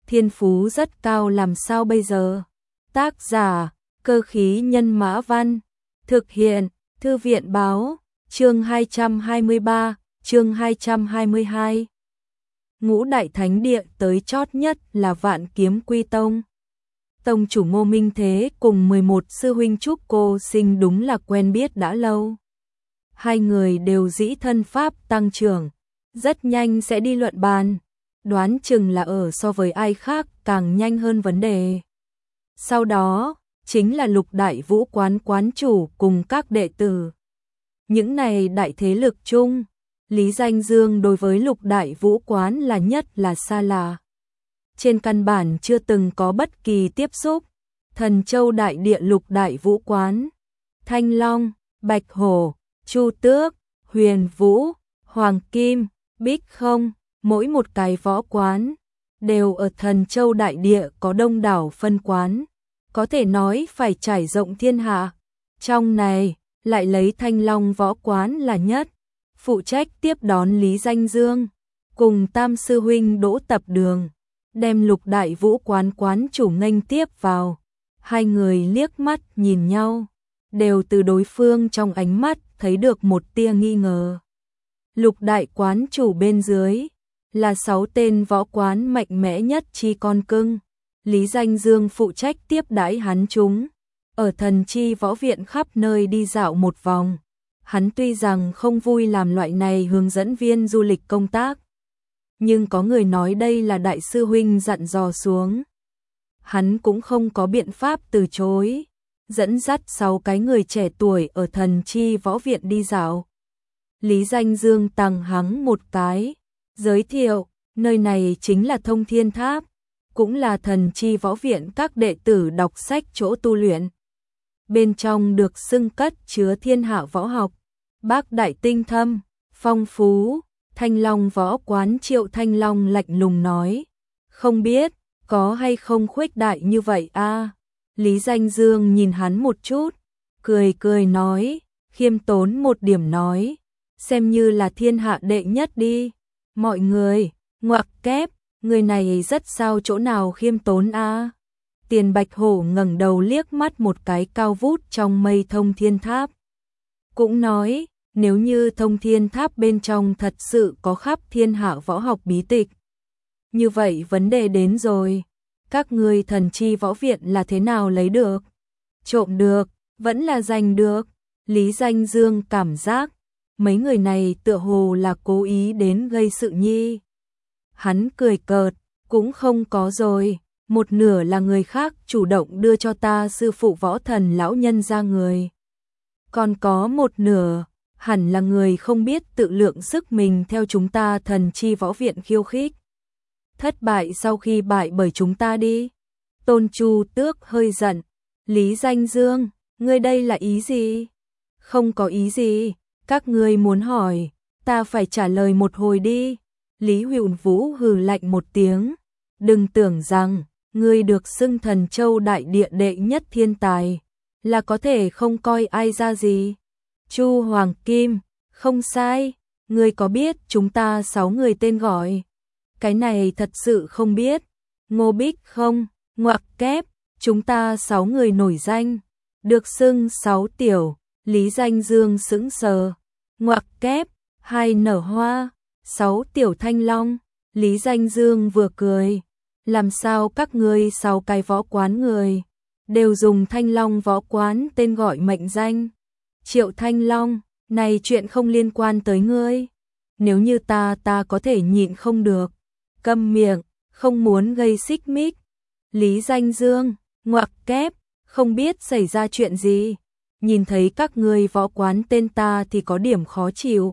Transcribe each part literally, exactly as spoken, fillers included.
thiên phú rất cao làm sao bây giờ? Tác giả, Cơ khí nhân mã văn, thực hiện, Thư viện báo, chương hai trăm hai mươi ba, chương hai trăm hai mươi hai. Ngũ đại thánh địa tới chót nhất là Vạn Kiếm Quy Tông. Tông chủ Ngô Minh Thế cùng mười một sư huynh Trúc Cô Sinh đúng là quen biết đã lâu. Hai người đều dĩ thân pháp tăng trưởng, rất nhanh sẽ đi luận bàn, đoán chừng là ở so với ai khác càng nhanh hơn vấn đề. Sau đó, chính là Lục Đại Vũ Quán quán chủ cùng các đệ tử. Những này đại thế lực chung, Lý Danh Dương đối với Lục Đại Vũ Quán là nhất là xa lạ. Trên căn bản chưa từng có bất kỳ tiếp xúc. Thần Châu Đại Địa Lục Đại Vũ Quán, Thanh Long, Bạch Hổ, Chu Tước, Huyền Vũ, Hoàng Kim, Bích Không, mỗi một cái võ quán đều ở Thần Châu Đại Địa có đông đảo phân quán, có thể nói phải trải rộng thiên hạ. Trong này, lại lấy Thanh Long võ quán là nhất, phụ trách tiếp đón Lý Danh Dương, cùng Tam sư huynh Đỗ Tập Đường, đem Lục Đại Vũ Quán quán chủ nghênh tiếp vào. Hai người liếc mắt nhìn nhau, đều từ đối phương trong ánh mắt thấy được một tia nghi ngờ. Lục Đại quán chủ bên dưới là sáu tên võ quán mạnh mẽ nhất chi con cưng. Lý Danh Dương phụ trách tiếp đãi hắn chúng, ở Thần Chi võ viện khắp nơi đi dạo một vòng. Hắn tuy rằng không vui làm loại này hướng dẫn viên du lịch công tác, nhưng có người nói đây là đại sư huynh dặn dò xuống, hắn cũng không có biện pháp từ chối, dẫn dắt sáu cái người trẻ tuổi ở Thần Chi võ viện đi dạo. Lý Danh Dương tằng hắng một cái, giới thiệu, nơi này chính là Thông Thiên Tháp, cũng là Thần Chi võ viện các đệ tử đọc sách chỗ tu luyện. Bên trong được xưng cất chứa thiên hạ võ học, bác đại tinh thâm, phong phú. Thanh Long võ quán Triệu Thanh Long lạnh lùng nói, không biết có hay không khuếch đại như vậy a? Lý Danh Dương nhìn hắn một chút, cười cười nói, khiêm tốn một điểm nói, xem như là thiên hạ đệ nhất đi. Mọi người, ngoặc kép, người này rất sao chỗ nào khiêm tốn a? Tiền Bạch Hổ ngẩng đầu liếc mắt một cái cao vút trong mây Thông Thiên Tháp, cũng nói, nếu như Thông Thiên Tháp bên trong thật sự có khắp thiên hạ võ học bí tịch, như vậy vấn đề đến rồi, các ngươi Thần Chi võ viện là thế nào lấy được? Trộm được, vẫn là giành được? Lý Danh Dương cảm giác, mấy người này tựa hồ là cố ý đến gây sự nhi. Hắn cười cợt, cũng không có rồi, một nửa là người khác chủ động đưa cho ta sư phụ võ thần lão nhân ra người. Còn có một nửa, hẳn là người không biết tự lượng sức mình theo chúng ta Thần Chi võ viện khiêu khích. Thất bại sau khi bại bởi chúng ta đi. Tôn Chu Tước hơi giận, Lý Danh Dương, ngươi đây là ý gì? Không có ý gì, các ngươi muốn hỏi, ta phải trả lời một hồi đi. Lý Huyền Vũ hừ lạnh một tiếng, đừng tưởng rằng, ngươi được xưng Thần Châu Đại Địa đệ nhất thiên tài, là có thể không coi ai ra gì. Chu Hoàng Kim, không sai, ngươi có biết chúng ta sáu người tên gọi? Cái này thật sự không biết. Ngô Bích Không, ngoặc kép, chúng ta sáu người nổi danh, được xưng sáu tiểu. Lý Danh Dương sững sờ, ngoặc kép, hai nở hoa, sáu tiểu Thanh Long. Lý Danh Dương vừa cười, làm sao các ngươi sáu cái võ quán người đều dùng Thanh Long võ quán tên gọi mệnh danh? Triệu Thanh Long, này chuyện không liên quan tới ngươi. Nếu như ta ta có thể nhịn không được. Câm miệng, không muốn gây xích mích. Lý Danh Dương, ngoặc kép, không biết xảy ra chuyện gì. Nhìn thấy các ngươi võ quán tên ta thì có điểm khó chịu.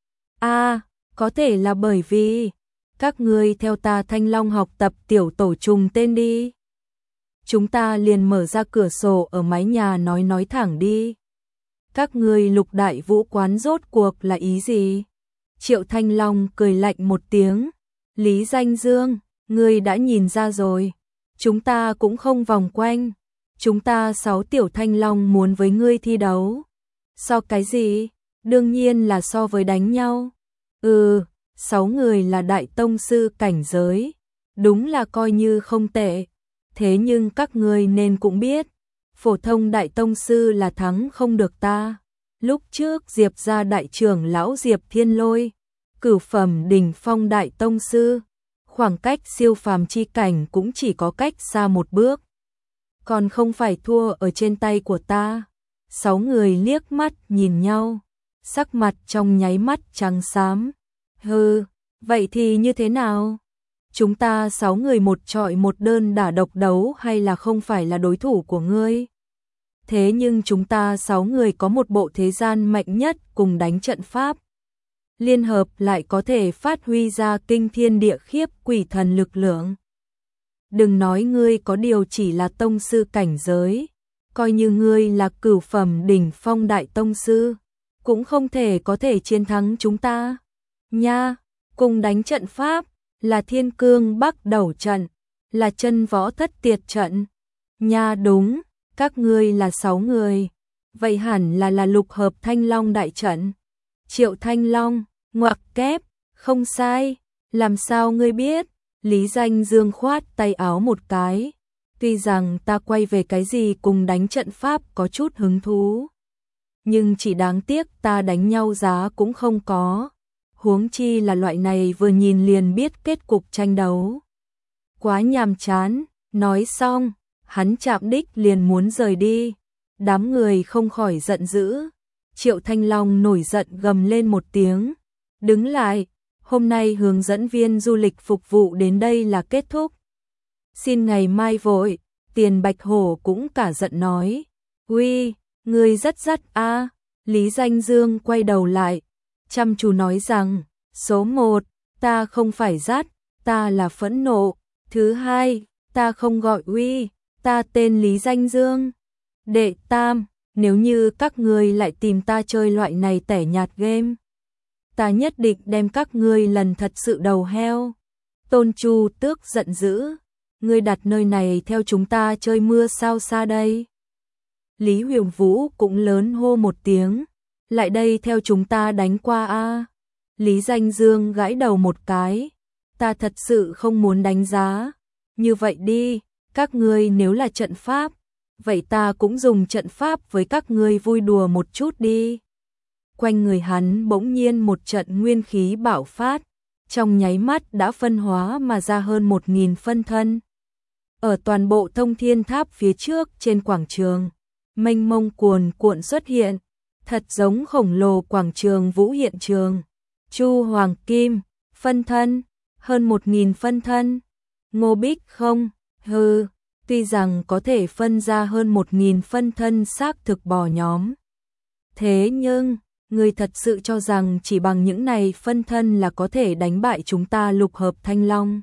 A, có thể là bởi vì các ngươi theo ta Thanh Long học tập tiểu tổ trùng tên đi. Chúng ta liền mở ra cửa sổ ở mái nhà nói nói thẳng đi. Các ngươi Lục Đại Vũ Quán rốt cuộc là ý gì? Triệu Thanh Long cười lạnh một tiếng. Lý Danh Dương, ngươi đã nhìn ra rồi. Chúng ta cũng không vòng quanh. Chúng ta sáu tiểu Thanh Long muốn với ngươi thi đấu. So cái gì? Đương nhiên là so với đánh nhau. Ừ, sáu người là đại tông sư cảnh giới. đúng là coi như không tệ. Thế nhưng các ngươi nên cũng biết, phổ thông đại tông sư là thắng không được ta. Lúc trước Diệp gia đại trưởng lão Diệp Thiên Lôi, cửu phẩm đỉnh phong đại tông sư, khoảng cách siêu phàm chi cảnh cũng chỉ có cách xa một bước. Còn không phải thua ở trên tay của ta. Sáu người liếc mắt nhìn nhau, sắc mặt trong nháy mắt trắng xám. Hừ, vậy thì như thế nào? Chúng ta sáu người một trọi một đơn đả độc đấu hay là không phải là đối thủ của ngươi? Thế nhưng chúng ta sáu người có một bộ thế gian mạnh nhất cùng đánh trận pháp. Liên hợp lại có thể phát huy ra kinh thiên địa khiếp quỷ thần lực lượng. Đừng nói ngươi có điều chỉ là tông sư cảnh giới, coi như ngươi là cửu phẩm đỉnh phong đại tông sư, cũng không thể có thể chiến thắng chúng ta. Nha, cùng đánh trận pháp, là thiên cương bắc đầu trận, là chân võ thất tiệt trận. Nha đúng, các ngươi là sáu người, vậy hẳn là là lục hợp thanh long đại trận. Triệu Thanh Long, ngoặc kép, không sai, làm sao ngươi biết? Lý Danh Dương khoát tay áo một cái, tuy rằng ta quay về cái gì cùng đánh trận pháp có chút hứng thú, nhưng chỉ đáng tiếc ta đánh nhau giá cũng không có, huống chi là loại này vừa nhìn liền biết kết cục tranh đấu. Quá nhàm chán, nói xong, hắn chạm đích liền muốn rời đi, đám người không khỏi giận dữ. Triệu Thanh Long nổi giận gầm lên một tiếng, đứng lại, hôm nay hướng dẫn viên du lịch phục vụ đến đây là kết thúc. Xin ngày mai vội. Tiền Bạch Hổ cũng cả giận nói, uy, người rất dắt a. Lý Danh Dương quay đầu lại, chăm chú nói rằng, số một, ta không phải dắt, ta là phẫn nộ. Thứ hai, ta không gọi uy, ta tên Lý Danh Dương. Đệ tam, nếu như các ngươi lại tìm ta chơi loại này tẻ nhạt game, ta nhất định đem các ngươi lần thật sự đầu heo. Tôn Chu Tước giận dữ, ngươi đặt nơi này theo chúng ta chơi mưa sao xa đây? Lý Huyền Vũ cũng lớn hô một tiếng, lại đây theo chúng ta đánh qua a. Lý Danh Dương gãi đầu một cái, ta thật sự không muốn đánh giá. Như vậy đi, các ngươi nếu là trận pháp, vậy ta cũng dùng trận pháp với các ngươi vui đùa một chút đi. Quanh người hắn bỗng nhiên một trận nguyên khí bạo phát, trong nháy mắt đã phân hóa mà ra hơn một nghìn phân thân. Ở toàn bộ Thông Thiên Tháp phía trước trên quảng trường, mênh mông cuồn cuộn xuất hiện, thật giống khổng lồ quảng trường vũ hiện trường. Chu Hoàng Kim, phân thân, hơn một nghìn phân thân. Ngô Bích không, hừ, tuy rằng có thể phân ra hơn một nghìn phân thân xác thực bò nhóm. Thế nhưng, người thật sự cho rằng chỉ bằng những này phân thân là có thể đánh bại chúng ta lục hợp thanh long.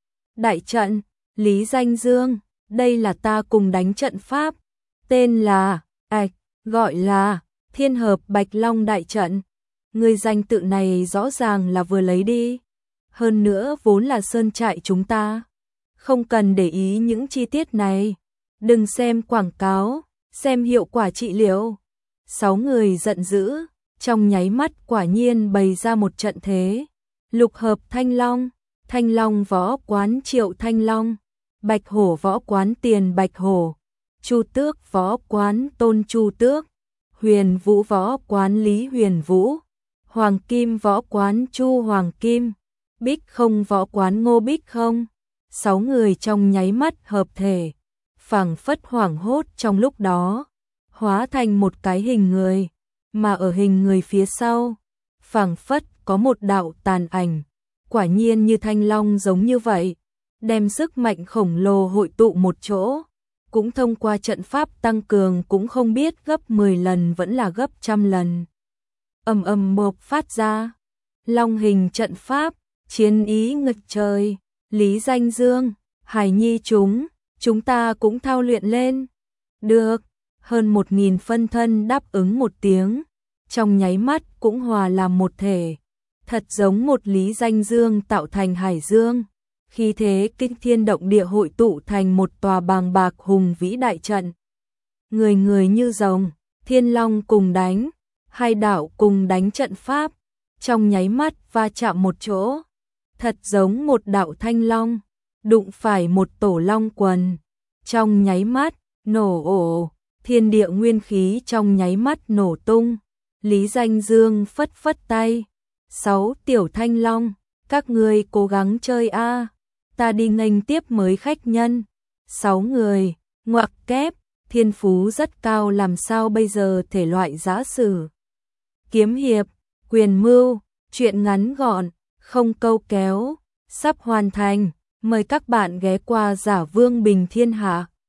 Đại trận, Lý Danh Dương, đây là ta cùng đánh trận pháp, tên là, ạch, gọi là, Thiên Hợp Bạch Long Đại Trận. Người danh tự này rõ ràng là vừa lấy đi. Hơn nữa vốn là sơn trại chúng ta. Không cần để ý những chi tiết này. Đừng xem quảng cáo, xem hiệu quả trị liệu. Sáu người giận dữ, trong nháy mắt quả nhiên bày ra một trận thế. Lục hợp Thanh Long, Thanh Long võ quán Triệu Thanh Long, Bạch Hổ võ quán Tiền Bạch Hổ, Chu Tước võ quán Tôn Chu Tước, Huyền Vũ võ quán Lý Huyền Vũ, Hoàng Kim võ quán Chu Hoàng Kim, Bích Không võ quán Ngô Bích Không. Sáu người trong nháy mắt hợp thể, phảng phất hoảng hốt trong lúc đó, hóa thành một cái hình người, mà ở hình người phía sau, phảng phất có một đạo tàn ảnh, quả nhiên như thanh long giống như vậy, đem sức mạnh khổng lồ hội tụ một chỗ, cũng thông qua trận pháp tăng cường cũng không biết gấp mười lần vẫn là gấp trăm lần. Ầm ầm bộc phát ra, long hình trận pháp, chiến ý ngập trời. Lý Danh Dương, Hải Nhi chúng, chúng ta cũng thao luyện lên. Được, hơn một nghìn phân thân đáp ứng một tiếng, trong nháy mắt cũng hòa làm một thể. Thật giống một Lý Danh Dương tạo thành hải dương, khí thế kinh thiên động địa hội tụ thành một tòa bàng bạc hùng vĩ đại trận. Người người như rồng, thiên long cùng đánh, hai đạo cùng đánh trận pháp, trong nháy mắt va chạm một chỗ. Thật giống một đạo thanh long, đụng phải một tổ long quần. Trong nháy mắt, nổ ổ, thiên địa nguyên khí trong nháy mắt nổ tung. Lý Danh Dương phất phất tay. Sáu tiểu thanh long, các ngươi cố gắng chơi a, ta đi nghênh tiếp mới khách nhân. Sáu người, ngoặc kép, thiên phú rất cao làm sao bây giờ thể loại giã sử. Kiếm hiệp, quyền mưu, truyện ngắn gọn, không câu kéo, sắp hoàn thành. Mời các bạn ghé qua Giả Vương Bình Thiên Hạ.